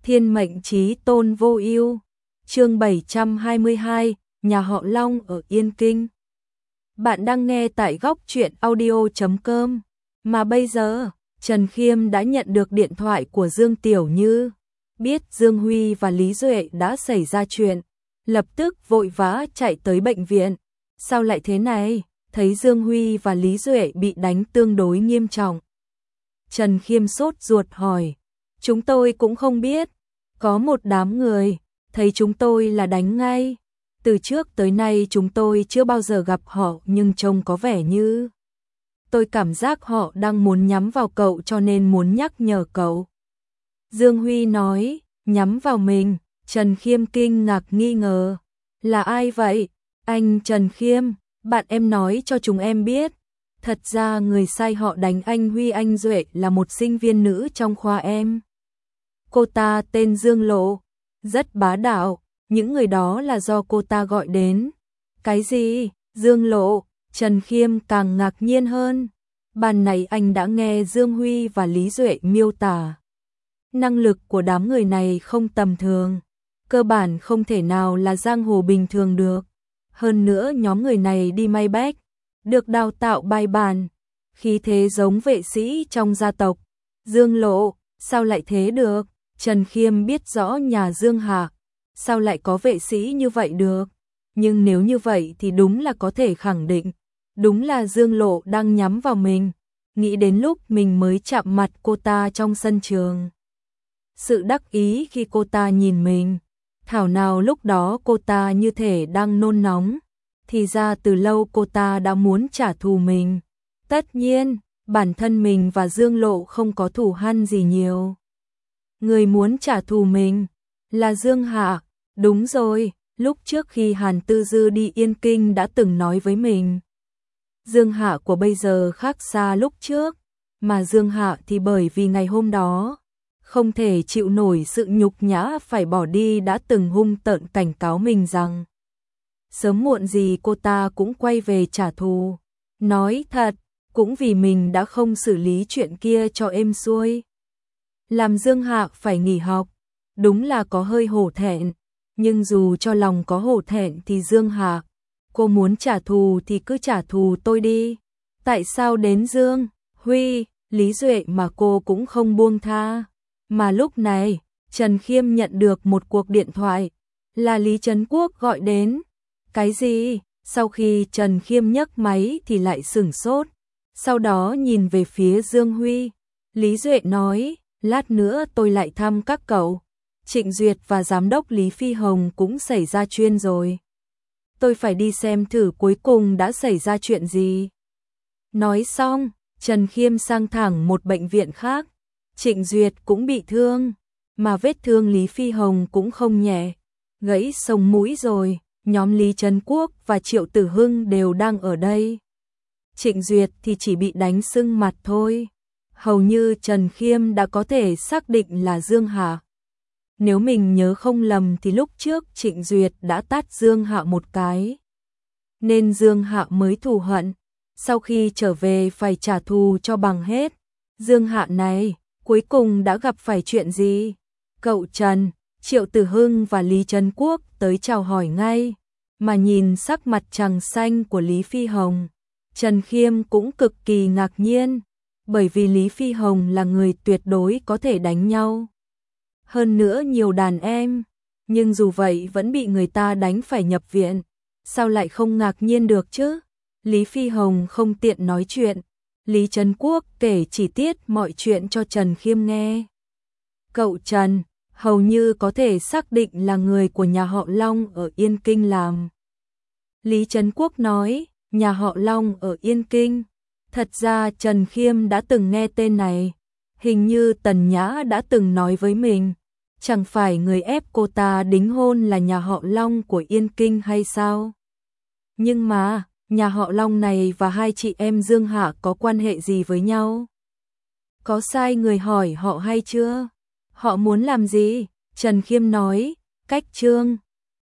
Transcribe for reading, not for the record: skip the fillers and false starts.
Thiên mệnh chí tôn vô ưu. Chương 722, nhà họ Long ở Yên Kinh. Bạn đang nghe tại góc truyện audio.com. Mà bây giờ, Trần Khiêm đã nhận được điện thoại của Dương Tiểu Như. Biết Dương Huy và Lý Duệ đã xảy ra chuyện, lập tức vội vã chạy tới bệnh viện. Sao lại thế này? Thấy Dương Huy và Lý Duệ bị đánh tương đối nghiêm trọng. Trần Khiêm sốt ruột hỏi. Chúng tôi cũng không biết. Có một đám người, thấy chúng tôi là đánh ngay. Từ trước tới nay chúng tôi chưa bao giờ gặp họ nhưng trông có vẻ như... Tôi cảm giác họ đang muốn nhắm vào cậu cho nên muốn nhắc nhở cậu. Dương Huy nói, nhắm vào mình. Trần Khiêm kinh ngạc nghi ngờ. Là ai vậy? Anh Trần Khiêm, bạn em nói cho chúng em biết. Thật ra người sai họ đánh anh Huy anh Duệ là một sinh viên nữ trong khoa em. Cô ta tên Dương Lộ, rất bá đạo, những người đó là do cô ta gọi đến. Cái gì? Dương Lộ? Trần Khiêm càng ngạc nhiên hơn. Ban nãy anh đã nghe Dương Huy và Lý Duệ miêu tả. Năng lực của đám người này không tầm thường, cơ bản không thể nào là giang hồ bình thường được. Hơn nữa nhóm người này đi may bách, được đào tạo bài bản, khí thế giống vệ sĩ trong gia tộc. Dương Lộ, sao lại thế được? Trần Khiêm biết rõ nhà Dương Hạ, sao lại có vệ sĩ như vậy được? Nhưng nếu như vậy thì đúng là có thể khẳng định, đúng là Dương Lộ đang nhắm vào mình. Nghĩ đến lúc mình mới chạm mặt cô ta trong sân trường, sự đắc ý khi cô ta nhìn mình, thảo nào lúc đó cô ta như thể đang nôn nóng, thì ra từ lâu cô ta đã muốn trả thù mình. Tất nhiên, bản thân mình và Dương Lộ không có thù hằn gì nhiều. Người muốn trả thù mình là Dương Hạ. Đúng rồi, lúc trước khi Hàn Tư Dư đi Yên Kinh đã từng nói với mình. Dương Hạ của bây giờ khác xa lúc trước, mà Dương Hạ thì bởi vì ngày hôm đó không thể chịu nổi sự nhục nhã phải bỏ đi đã từng hung tợn cảnh cáo mình rằng sớm muộn gì cô ta cũng quay về trả thù. Nói thật, cũng vì mình đã không xử lý chuyện kia cho êm xuôi, làm Dương Hạ phải nghỉ học. Đúng là có hơi hổ thẹn, nhưng dù cho lòng có hổ thẹn thì Dương Hạ, cô muốn trả thù thì cứ trả thù tôi đi. Tại sao đến Dương Huy, Lý Duệ mà cô cũng không buông tha? Mà lúc này, Trần Khiêm nhận được một cuộc điện thoại, là Lý Trấn Quốc gọi đến. Cái gì? Sau khi Trần Khiêm nhấc máy thì lại sửng sốt, sau đó nhìn về phía Dương Huy. Lý Duệ nói, lát nữa tôi lại thăm các cậu. Trịnh Duyệt và giám đốc Lý Phi Hồng cũng xảy ra chuyện rồi. Tôi phải đi xem thử cuối cùng đã xảy ra chuyện gì. Nói xong, Trần Khiêm sang thẳng một bệnh viện khác. Trịnh Duyệt cũng bị thương, mà vết thương Lý Phi Hồng cũng không nhẹ, gãy sống mũi rồi. Nhóm Lý Trấn Quốc và Triệu Tử Hưng đều đang ở đây. Trịnh Duyệt thì chỉ bị đánh sưng mặt thôi. Hầu như Trần Khiêm đã có thể xác định là Dương Hạ. Nếu mình nhớ không lầm thì lúc trước Trịnh Duyệt đã tát Dương Hạ một cái, nên Dương Hạ mới thù hận, sau khi trở về phải trả thù cho bằng hết. Dương Hạ này, cuối cùng đã gặp phải chuyện gì? Cậu Trần, Triệu Tử Hưng và Lý Trấn Quốc tới chào hỏi ngay, mà nhìn sắc mặt trắng xanh của Lý Phi Hồng, Trần Khiêm cũng cực kỳ ngạc nhiên, bởi vì Lý Phi Hồng là người tuyệt đối có thể đánh nhau. Hơn nữa nhiều đàn em, nhưng dù vậy vẫn bị người ta đánh phải nhập viện. Sao lại không ngạc nhiên được chứ? Lý Phi Hồng không tiện nói chuyện. Lý Trấn Quốc kể chi tiết mọi chuyện cho Trần Khiêm nghe. Cậu Trần, hầu như có thể xác định là người của nhà họ Long ở Yên Kinh làm. Lý Trấn Quốc nói, nhà họ Long ở Yên Kinh. Thật ra Trần Khiêm đã từng nghe tên này. Hình như Tần Nhã đã từng nói với mình. Chẳng phải người ép cô ta đính hôn là nhà họ Long của Yên Kinh hay sao? Nhưng mà, nhà họ Long này và hai chị em Dương Hạ có quan hệ gì với nhau? Có sai người hỏi họ hay chưa? Họ muốn làm gì? Trần Khiêm nói, cách trương,